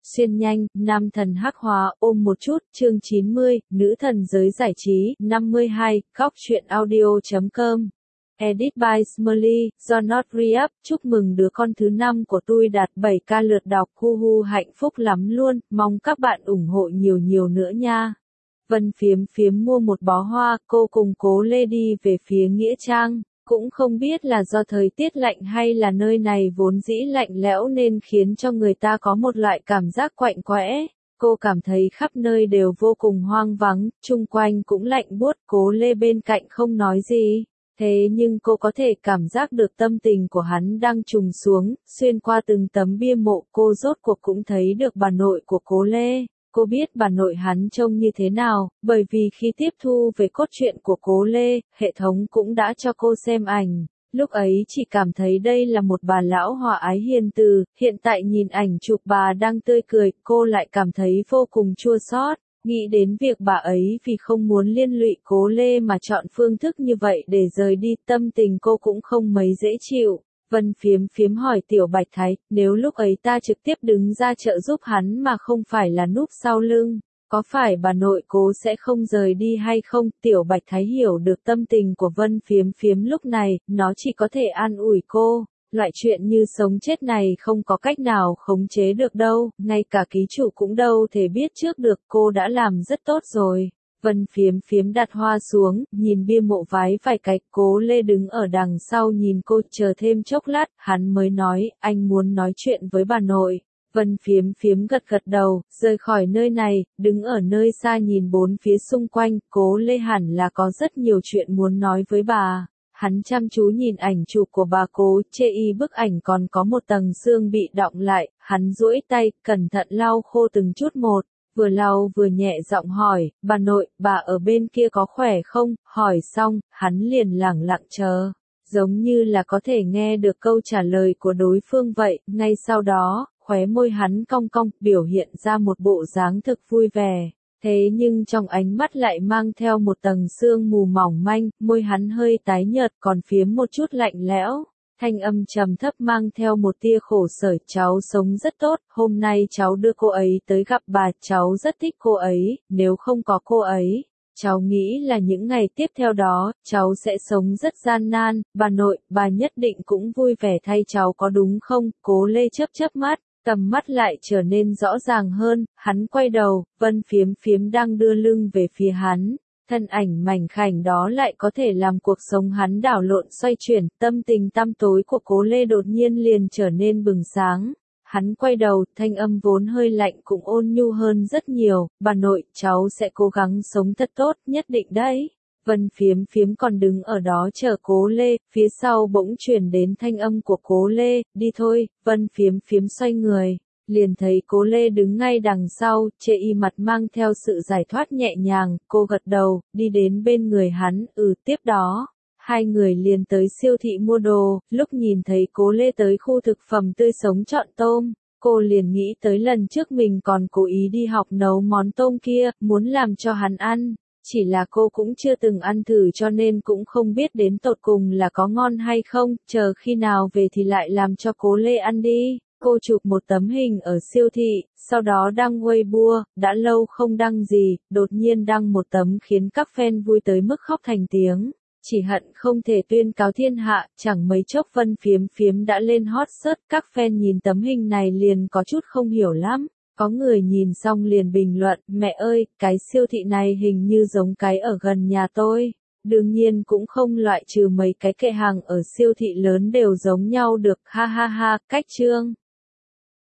Xuyên nhanh, nam thần hắc hóa, ôm một chút, chương 90, nữ thần giới giải trí, 52, góc truyện audio.com. Edit by Smiley, do Not Re-up, chúc mừng đứa con thứ 5 của tôi đạt 7k lượt đọc, hu hu hạnh phúc lắm luôn, mong các bạn ủng hộ nhiều nhiều nữa nha. Vân Phiếm Phiếm mua một bó hoa, cô cùng Cố Lê đi về phía Nghĩa Trang. Cũng không biết là do thời tiết lạnh hay là nơi này vốn dĩ lạnh lẽo nên khiến cho người ta có một loại cảm giác quạnh quẽ. Cô cảm thấy khắp nơi đều vô cùng hoang vắng, chung quanh cũng lạnh buốt, Cố Lê bên cạnh không nói gì. Thế nhưng cô có thể cảm giác được tâm tình của hắn đang trùng xuống, xuyên qua từng tấm bia mộ, cô rốt cuộc cũng thấy được bà nội của Cố Lê. Cô biết bà nội hắn trông như thế nào, bởi vì khi tiếp thu về cốt truyện của Cố Lê, hệ thống cũng đã cho cô xem ảnh. Lúc ấy chỉ cảm thấy đây là một bà lão hòa ái hiền từ, hiện tại nhìn ảnh chụp bà đang tươi cười, cô lại cảm thấy vô cùng chua xót. Nghĩ đến việc bà ấy vì không muốn liên lụy Cố Lê mà chọn phương thức như vậy để rời đi, tâm tình cô cũng không mấy dễ chịu. Vân Phiếm Phiếm hỏi Tiểu Bạch Thái, nếu lúc ấy ta trực tiếp đứng ra trợ giúp hắn mà không phải là núp sau lưng, có phải bà nội Cố sẽ không rời đi hay không? Tiểu Bạch Thái hiểu được tâm tình của Vân Phiếm Phiếm lúc này, nó chỉ có thể an ủi cô. Loại chuyện như sống chết này không có cách nào khống chế được đâu, ngay cả ký chủ cũng đâu thể biết trước được, cô đã làm rất tốt rồi. Vân Phiếm Phiếm đặt hoa xuống, nhìn bia mộ vái vài cái, Cố Lê đứng ở đằng sau nhìn cô, chờ thêm chốc lát, hắn mới nói, anh muốn nói chuyện với bà nội. Vân Phiếm Phiếm gật gật đầu, rời khỏi nơi này, đứng ở nơi xa nhìn bốn phía xung quanh, Cố Lê hẳn là có rất nhiều chuyện muốn nói với bà. Hắn chăm chú nhìn ảnh chụp của bà Cố, chê y bức ảnh còn có một tầng xương bị đọng lại, hắn duỗi tay, cẩn thận lau khô từng chút một, vừa lau vừa nhẹ giọng hỏi, bà nội, bà ở bên kia có khỏe không? Hỏi xong, hắn liền lẳng lặng chờ, giống như là có thể nghe được câu trả lời của đối phương vậy, ngay sau đó, khóe môi hắn cong cong, biểu hiện ra một bộ dáng thực vui vẻ. Thế nhưng trong ánh mắt lại mang theo một tầng sương mù mỏng manh, môi hắn hơi tái nhợt còn phiếm một chút lạnh lẽo. Thanh âm trầm thấp mang theo một tia khổ sở, cháu sống rất tốt, hôm nay cháu đưa cô ấy tới gặp bà, cháu rất thích cô ấy, nếu không có cô ấy, cháu nghĩ là những ngày tiếp theo đó, cháu sẽ sống rất gian nan, bà nội, bà nhất định cũng vui vẻ thay cháu có đúng không? Cố Lê chớp chớp mắt. Tầm mắt lại trở nên rõ ràng hơn, hắn quay đầu, Vân Phiếm Phiếm đang đưa lưng về phía hắn, thân ảnh mảnh khảnh đó lại có thể làm cuộc sống hắn đảo lộn xoay chuyển, tâm tình tăm tối của Cố Lê đột nhiên liền trở nên bừng sáng. Hắn quay đầu, thanh âm vốn hơi lạnh cũng ôn nhu hơn rất nhiều, bà nội, cháu sẽ cố gắng sống thật tốt, nhất định đấy. Vân Phiếm Phiếm còn đứng ở đó chờ Cố Lê, phía sau bỗng truyền đến thanh âm của Cố Lê, đi thôi. Vân Phiếm Phiếm xoay người, liền thấy Cố Lê đứng ngay đằng sau, chê y mặt mang theo sự giải thoát nhẹ nhàng, cô gật đầu, đi đến bên người hắn, tiếp đó. Hai người liền tới siêu thị mua đồ, lúc nhìn thấy Cố Lê tới khu thực phẩm tươi sống chọn tôm, cô liền nghĩ tới lần trước mình còn cố ý đi học nấu món tôm kia, muốn làm cho hắn ăn. Chỉ là cô cũng chưa từng ăn thử cho nên cũng không biết đến tột cùng là có ngon hay không, chờ khi nào về thì lại làm cho Cố Lê ăn đi. Cô chụp một tấm hình ở siêu thị, sau đó đăng Weibo, đã lâu không đăng gì, đột nhiên đăng một tấm khiến các fan vui tới mức khóc thành tiếng. Chỉ hận không thể tuyên cáo thiên hạ, chẳng mấy chốc Vân Phiếm Phiếm đã lên hot search, các fan nhìn tấm hình này liền có chút không hiểu lắm. Có người nhìn xong liền bình luận, mẹ ơi, cái siêu thị này hình như giống cái ở gần nhà tôi. Đương nhiên cũng không loại trừ mấy cái kệ hàng ở siêu thị lớn đều giống nhau được, ha ha ha, cách chương.